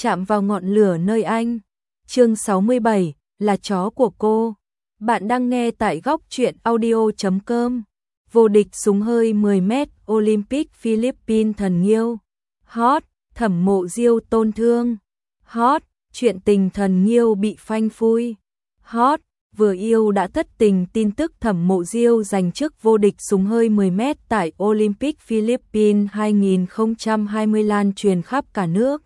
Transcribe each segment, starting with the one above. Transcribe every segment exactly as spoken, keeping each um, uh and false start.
chạm vào ngọn lửa nơi anh. Chương sáu mươi bảy, là chó của cô. Bạn đang nghe tại góc truyện audio chấm com. Vô địch súng hơi mười mét Olympic Philippines thần nghiêu. Hot, Thẩm Mộ Diêu tôn thương. Hot, chuyện tình thần nghiêu bị phanh phui. Hot, vừa yêu đã thất tình tin tức Thẩm Mộ Diêu giành chức vô địch súng hơi mười mét tại Olympic Philippines hai không hai không lan truyền khắp cả nước.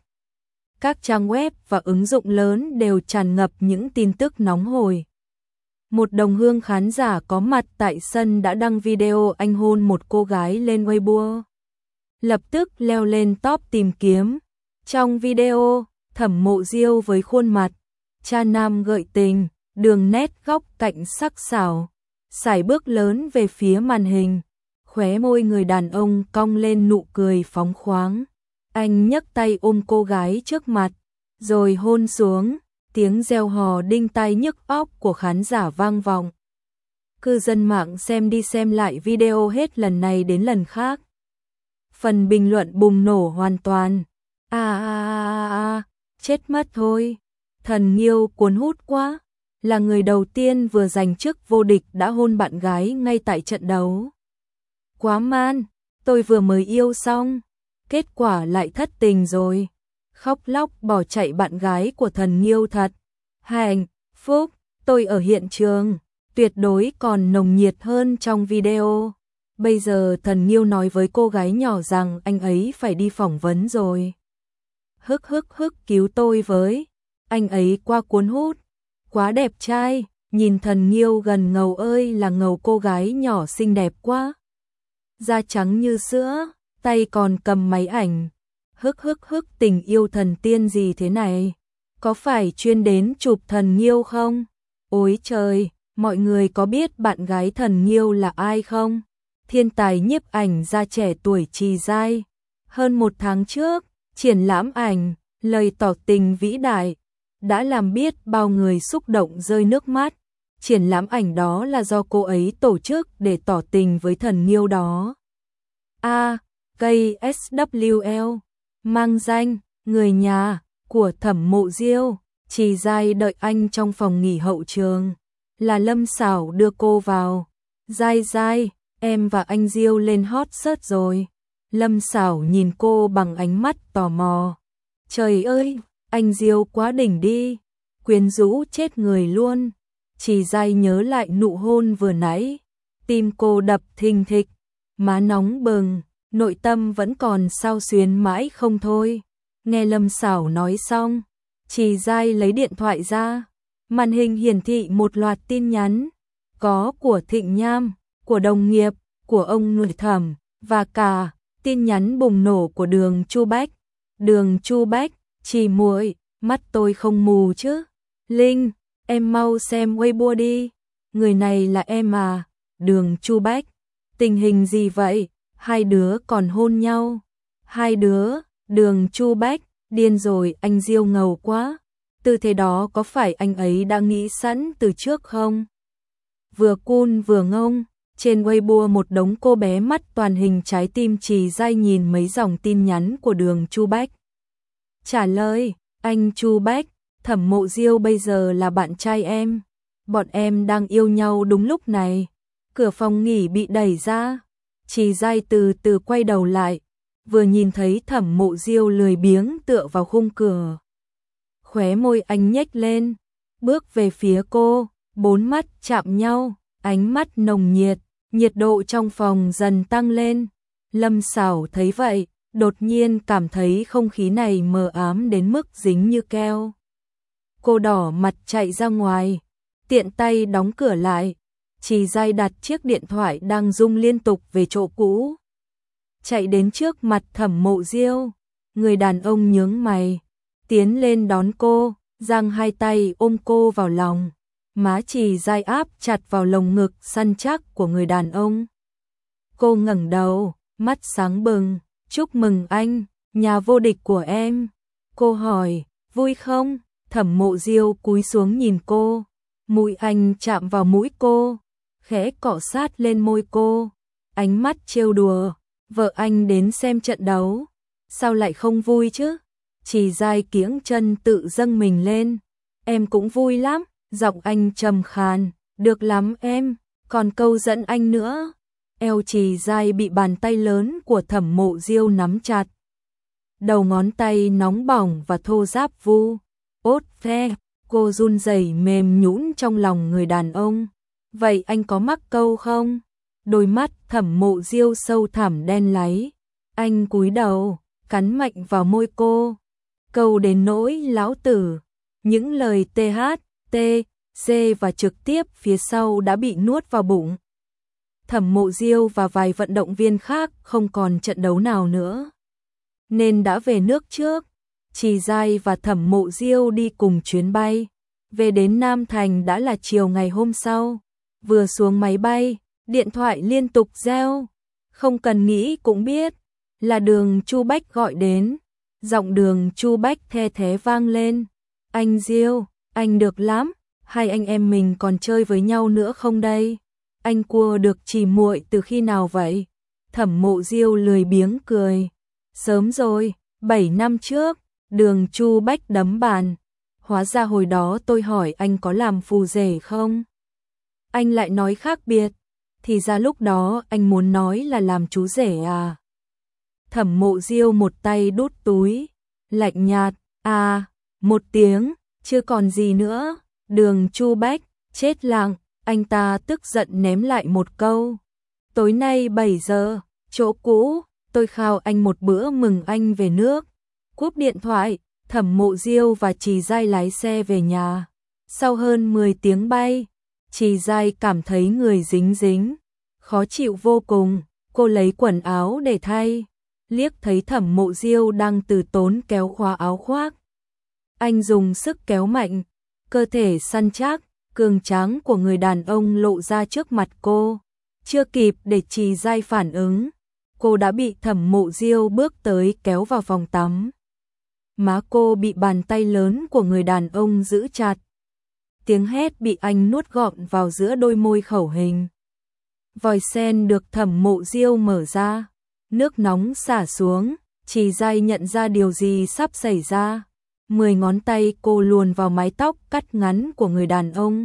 Các trang web và ứng dụng lớn đều tràn ngập những tin tức nóng hổi. Một đồng hương khán giả có mặt tại sân đã đăng video anh hôn một cô gái lên Weibo. Lập tức leo lên top tìm kiếm. Trong video, Thẩm Mộ Diêu với khuôn mặt cha nam gợi tình, đường nét góc cạnh sắc sảo, sải bước lớn về phía màn hình, khóe môi người đàn ông cong lên nụ cười phóng khoáng. Anh nhấc tay ôm cô gái trước mặt, rồi hôn xuống, tiếng reo hò đinh tai nhức óc của khán giả vang vọng. Cư dân mạng xem đi xem lại video hết lần này đến lần khác. Phần bình luận bùng nổ hoàn toàn. À à à à, chết mất thôi. Thần nghiêu cuốn hút quá. Là người đầu tiên vừa giành chức vô địch đã hôn bạn gái ngay tại trận đấu. Quá man, tôi vừa mới yêu xong, kết quả lại thất tình rồi. Khóc lóc bỏ chạy bạn gái của thần nghiêu thật. Hạnh phúc, tôi ở hiện trường, tuyệt đối còn nồng nhiệt hơn trong video. Bây giờ thần nghiêu nói với cô gái nhỏ rằng anh ấy phải đi phỏng vấn rồi. Hức hức hức cứu tôi với, anh ấy quá cuốn hút. Quá đẹp trai, nhìn thần nghiêu gần ngầu ơi là ngầu, cô gái nhỏ xinh đẹp quá. Da trắng như sữa, tay còn cầm máy ảnh. Hức hức hức, tình yêu thần tiên gì thế này? Có phải chuyên đến chụp thần nghiêu không? Ôi trời, mọi người có biết bạn gái thần nghiêu là ai không? Thiên tài nhiếp ảnh gia trẻ tuổi Trì Giai. Hơn một tháng trước, triển lãm ảnh, lời tỏ tình vĩ đại đã làm biết bao người xúc động rơi nước mắt. Triển lãm ảnh đó là do cô ấy tổ chức để tỏ tình với thần nghiêu đó. A. K S W L mang danh người nhà của Thẩm Mộ Diêu. Trì Giai đợi anh trong phòng nghỉ hậu trường, là Lâm Sảo đưa cô vào. Giai Giai, em và anh Diêu lên hot search rồi. Lâm Sảo nhìn cô bằng ánh mắt tò mò. Trời ơi, anh Diêu quá đỉnh đi, quyến rũ chết người luôn. Trì Giai nhớ lại nụ hôn vừa nãy, tim cô đập thình thịch, má nóng bừng, nội tâm vẫn còn xao xuyến mãi không thôi. Nghe Lâm Sảo nói xong, Trì Giai lấy điện thoại ra, màn hình hiển thị một loạt tin nhắn, có của Thịnh Nham, của đồng nghiệp, của ông nội Thẩm, và cả tin nhắn bùng nổ của Đường Chu Bách. Đường Chu Bách, Trì muội, mắt tôi không mù chứ. Linh, em mau xem Weibo đi. Người này là em à? Đường Chu Bách, tình hình gì vậy? Hai đứa còn hôn nhau. Hai đứa, Đường Chu Bách, điên rồi, anh Diêu ngầu quá. Tư thế đó có phải anh ấy đã nghĩ sẵn từ trước không? Vừa cool vừa ngông, trên Weibo một đống cô bé mắt toàn hình trái tim. Trì Giai nhìn mấy dòng tin nhắn của Đường Chu Bách. Trả lời, anh Chu Bách, Thẩm Mộ Diêu bây giờ là bạn trai em. Bọn em đang yêu nhau đúng lúc này. Cửa phòng nghỉ bị đẩy ra. Trì Giai từ từ quay đầu lại, vừa nhìn thấy Thẩm Mộ Diêu lười biếng tựa vào khung cửa. Khóe môi anh nhếch lên, bước về phía cô, bốn mắt chạm nhau, ánh mắt nồng nhiệt, nhiệt độ trong phòng dần tăng lên. Lâm Sảo thấy vậy, đột nhiên cảm thấy không khí này mờ ám đến mức dính như keo. Cô đỏ mặt chạy ra ngoài, tiện tay đóng cửa lại. Trì Giai đặt chiếc điện thoại đang rung liên tục về chỗ cũ, chạy đến trước mặt Thẩm Mộ Diêu. Người đàn ông nhướng mày, tiến lên đón cô, giang hai tay ôm cô vào lòng. Má Trì Giai áp chặt vào lồng ngực săn chắc của người đàn ông. Cô ngẩng đầu, mắt sáng bừng. Chúc mừng anh, nhà vô địch của em. Cô hỏi, vui không? Thẩm Mộ Diêu cúi xuống nhìn cô, mũi anh chạm vào mũi cô, khẽ cọ sát lên môi cô, ánh mắt trêu đùa. Vợ anh đến xem trận đấu, sao lại không vui chứ? Trì Giai kiễng chân tự dâng mình lên. Em cũng vui lắm, giọng anh trầm khàn, được lắm em, còn câu dẫn anh nữa. Eo Trì Giai bị bàn tay lớn của Thẩm Mộ Diêu nắm chặt. Đầu ngón tay nóng bỏng và thô ráp vu. Ốt phe, cô run rẩy mềm nhũn trong lòng người đàn ông. Vậy anh có mắc câu không? Đôi mắt Thẩm Mộ Diêu sâu thẳm đen láy. Anh cúi đầu, cắn mạnh vào môi cô. Câu đến nỗi lão tử. Những lời T H, T, C và trực tiếp phía sau đã bị nuốt vào bụng. Thẩm Mộ Diêu và vài vận động viên khác không còn trận đấu nào nữa, nên đã về nước trước. Trì Giai và Thẩm Mộ Diêu đi cùng chuyến bay. Về đến Nam Thành đã là chiều ngày hôm sau. Vừa xuống máy bay, điện thoại liên tục reo. Không cần nghĩ cũng biết, là Đường Chu Bách gọi đến. Giọng Đường Chu Bách the thé vang lên. Anh Diêu, anh được lắm, hai anh em mình còn chơi với nhau nữa không đây? Anh cua được chỉ muội từ khi nào vậy? Thẩm Mộ Diêu lười biếng cười. Sớm rồi, bảy năm trước. Đường Chu Bách đấm bàn. Hóa ra hồi đó tôi hỏi anh có làm phù rể không? Anh lại nói khác biệt. Thì ra lúc đó anh muốn nói là làm chú rể à? Thẩm Mộ Diêu một tay đút túi, lạnh nhạt, à, một tiếng, chưa còn gì nữa. Đường Chu Bách, chết lặng, anh ta tức giận ném lại một câu. Tối nay bảy giờ, chỗ cũ, tôi khao anh một bữa mừng anh về nước. Cúp điện thoại, Thẩm Mộ Diêu và Trì Giai lái xe về nhà. Sau hơn mười tiếng bay, Trì Giai cảm thấy người dính dính, khó chịu vô cùng. Cô lấy quần áo để thay, liếc thấy Thẩm Mộ Diêu đang từ tốn kéo khóa áo khoác. Anh dùng sức kéo mạnh, cơ thể săn chắc, cường tráng của người đàn ông lộ ra trước mặt cô. Chưa kịp để Trì Giai phản ứng, cô đã bị Thẩm Mộ Diêu bước tới kéo vào phòng tắm. Má cô bị bàn tay lớn của người đàn ông giữ chặt. Tiếng hét bị anh nuốt gọn vào giữa đôi môi khẩu hình. Vòi sen được Thẩm Mộ Diêu mở ra, nước nóng xả xuống. Trì Giai nhận ra điều gì sắp xảy ra. Mười ngón tay cô luồn vào mái tóc cắt ngắn của người đàn ông.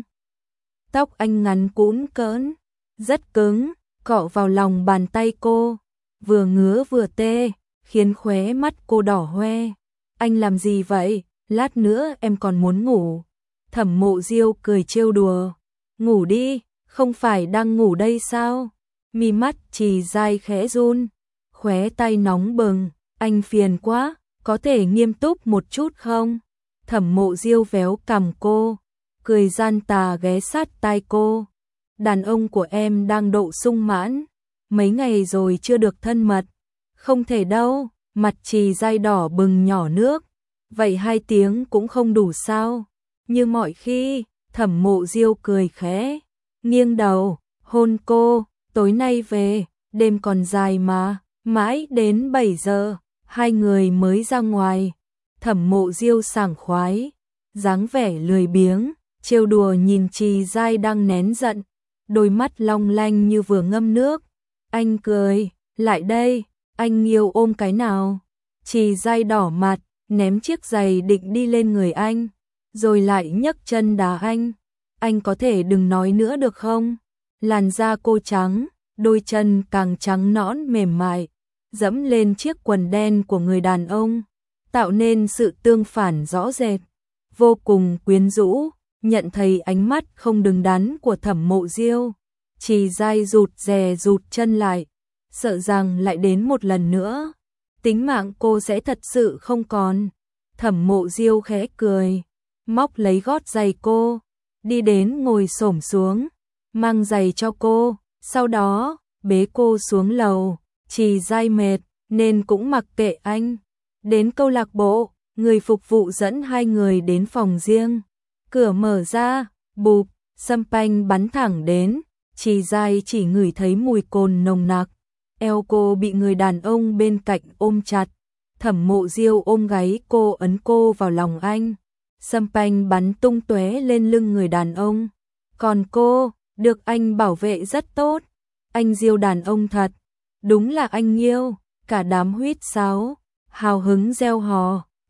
Tóc anh ngắn cũn cỡn, rất cứng, cọ vào lòng bàn tay cô, vừa ngứa vừa tê, khiến khóe mắt cô đỏ hoe. Anh làm gì vậy? Lát nữa em còn muốn ngủ. Thẩm Mộ Diêu cười trêu đùa. Ngủ đi, không phải đang ngủ đây sao? Mi mắt Trì Giai khẽ run, khóe tay nóng bừng. Anh phiền quá, có thể nghiêm túc một chút không? Thẩm Mộ Diêu véo cằm cô, cười gian tà ghé sát tai cô. Đàn ông của em đang độ sung mãn, mấy ngày rồi chưa được thân mật. Không thể đâu. Mặt Trì Giai đỏ bừng nhỏ nước. Vậy hai tiếng cũng không đủ sao? Như mọi khi. Thẩm Mộ Diêu cười khẽ, nghiêng đầu, hôn cô. Tối nay về, đêm còn dài mà. Mãi đến bảy giờ, hai người mới ra ngoài. Thẩm Mộ Diêu sảng khoái, dáng vẻ lười biếng, trêu đùa nhìn Trì Giai đang nén giận, đôi mắt long lanh như vừa ngâm nước. Anh cười, lại đây, anh yêu ôm cái nào. Trì Giai đỏ mặt, ném chiếc giày định đi lên người anh, rồi lại nhấc chân đá anh. Anh có thể đừng nói nữa được không? Làn da cô trắng, đôi chân càng trắng nõn mềm mại, dẫm lên chiếc quần đen của người đàn ông, tạo nên sự tương phản rõ rệt, vô cùng quyến rũ. Nhận thấy ánh mắt không đứng đắn của Thẩm Mộ Diêu, Trì Giai rụt rè rụt chân lại, sợ rằng lại đến một lần nữa, tính mạng cô sẽ thật sự không còn. Thẩm Mộ Diêu khẽ cười, móc lấy gót giày cô, đi đến ngồi xổm xuống, mang giày cho cô, sau đó bế cô xuống lầu. Trì Giai mệt nên cũng mặc kệ anh. Đến câu lạc bộ, người phục vụ dẫn hai người đến phòng riêng. Cửa mở ra, bụp, champagne bắn thẳng đến. Trì Giai chỉ ngửi thấy mùi cồn nồng nặc. Eo cô bị người đàn ông bên cạnh ôm chặt. Thẩm Mộ Diêu ôm gáy cô, ấn cô vào lòng anh. Champagne bắn tung tóe lên lưng người đàn ông. Còn cô, được anh bảo vệ rất tốt. Anh Diêu đàn ông thật. Đúng là anh yêu. Cả đám huýt sáo, hào hứng reo hò.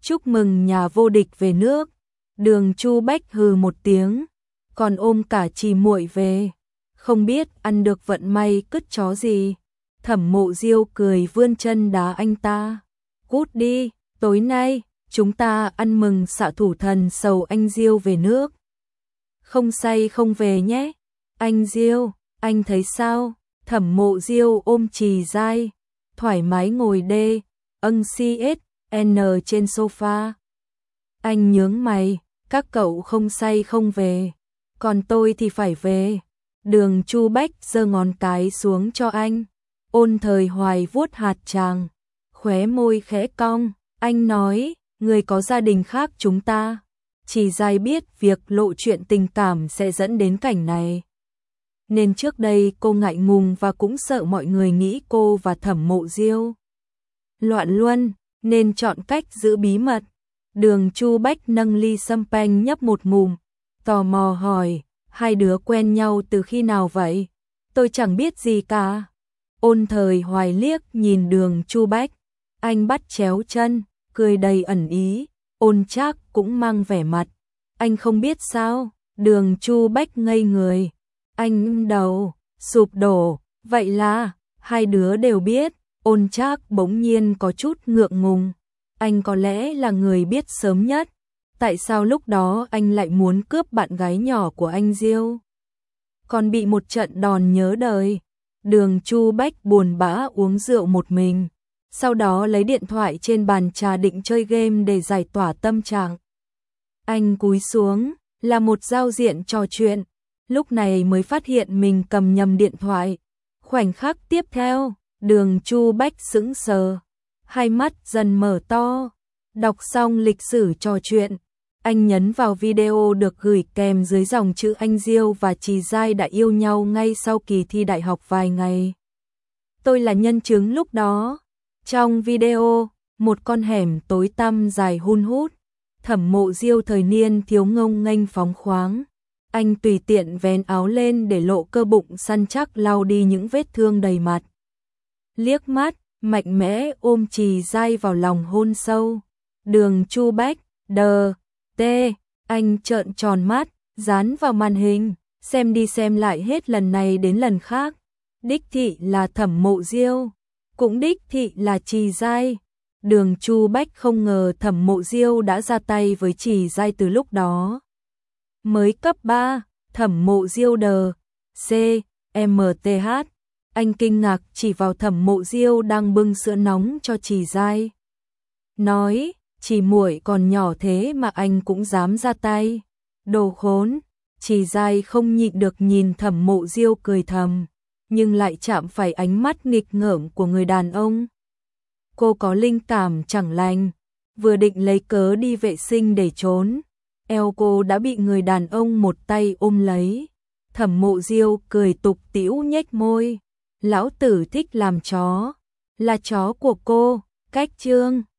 chúc mừng nhà vô địch về nước. Đường Chu Bách hừ một tiếng, còn ôm cả Trì muội về, không biết ăn được vận may cứt chó gì. Thẩm Mộ Diêu cười vươn chân đá anh ta. Cút đi, tối nay chúng ta ăn mừng xạ thủ thần sầu anh Diêu về nước. Không say không về nhé. Anh Diêu, anh thấy sao? Thẩm Mộ Diêu ôm Trì Giai, thoải mái ngồi đê, âng xê ét en trên sofa. Anh nhướng mày, các cậu không say không về, còn tôi thì phải về. Đường Chu Bách giơ ngón cái xuống cho anh. Ôn Thời Hoài vuốt hạt tràng, khóe môi khẽ cong, anh nói, người có gia đình khác chúng ta. Trì Giai biết việc lộ chuyện tình cảm sẽ dẫn đến cảnh này, nên trước đây cô ngại ngùng và cũng sợ mọi người nghĩ cô và Thẩm Mộ Diêu loạn luân, nên chọn cách giữ bí mật. Đường Chu Bách nâng ly champagne nhấp một ngụm, tò mò hỏi, hai đứa quen nhau từ khi nào vậy? Tôi chẳng biết gì cả. Ôn Thời Hoài liếc nhìn Đường Chu Bách, anh bắt chéo chân, cười đầy ẩn ý. Ôn Trác cũng mang vẻ mặt, anh không biết sao? Đường Chu Bách ngây người, anh đầu sụp đổ, vậy là hai đứa đều biết. Ôn Trác bỗng nhiên có chút ngượng ngùng, anh có lẽ là người biết sớm nhất, tại sao lúc đó anh lại muốn cướp bạn gái nhỏ của anh Diêu? Còn bị một trận đòn nhớ đời. Đường Chu Bách buồn bã uống rượu một mình, sau đó lấy điện thoại trên bàn trà định chơi game để giải tỏa tâm trạng. Anh cúi xuống, là một giao diện trò chuyện, lúc này mới phát hiện mình cầm nhầm điện thoại. Khoảnh khắc tiếp theo, Đường Chu Bách sững sờ, hai mắt dần mở to. Đọc xong lịch sử trò chuyện, anh nhấn vào video được gửi kèm dưới dòng chữ anh Diêu và Trì Giai đã yêu nhau ngay sau kỳ thi đại học vài ngày. Tôi là nhân chứng lúc đó. Trong video, một con hẻm tối tăm dài hun hút, Thẩm Mộ Diêu thời niên thiếu ngông nghênh phóng khoáng. Anh tùy tiện vén áo lên để lộ cơ bụng săn chắc lau đi những vết thương đầy mặt. Liếc mắt, mạnh mẽ ôm Trì Giai vào lòng hôn sâu. Đường Chu Bách, đờ, tê, anh trợn tròn mắt, dán vào màn hình, xem đi xem lại hết lần này đến lần khác. Đích thị là Thẩm Mộ Diêu, cũng đích thị là Trì Giai. Đường Chu Bách không ngờ Thẩm Mộ Diêu đã ra tay với Trì Giai từ lúc đó. Mới cấp ba, Thẩm Mộ Diêu đờ, C, M T H. Anh kinh ngạc chỉ vào Thẩm Mộ Diêu đang bưng sữa nóng cho Trì Giai, nói, Trì muội còn nhỏ thế mà anh cũng dám ra tay. Đồ khốn. Trì Giai không nhịn được nhìn Thẩm Mộ Diêu cười thầm, nhưng lại chạm phải ánh mắt nghịch ngợm của người đàn ông. Cô có linh cảm chẳng lành, vừa định lấy cớ đi vệ sinh để trốn, eo cô đã bị người đàn ông một tay ôm lấy. Thẩm Mộ Diêu cười tục tĩu nhếch môi, lão tử thích làm chó, là chó của cô. Cách chương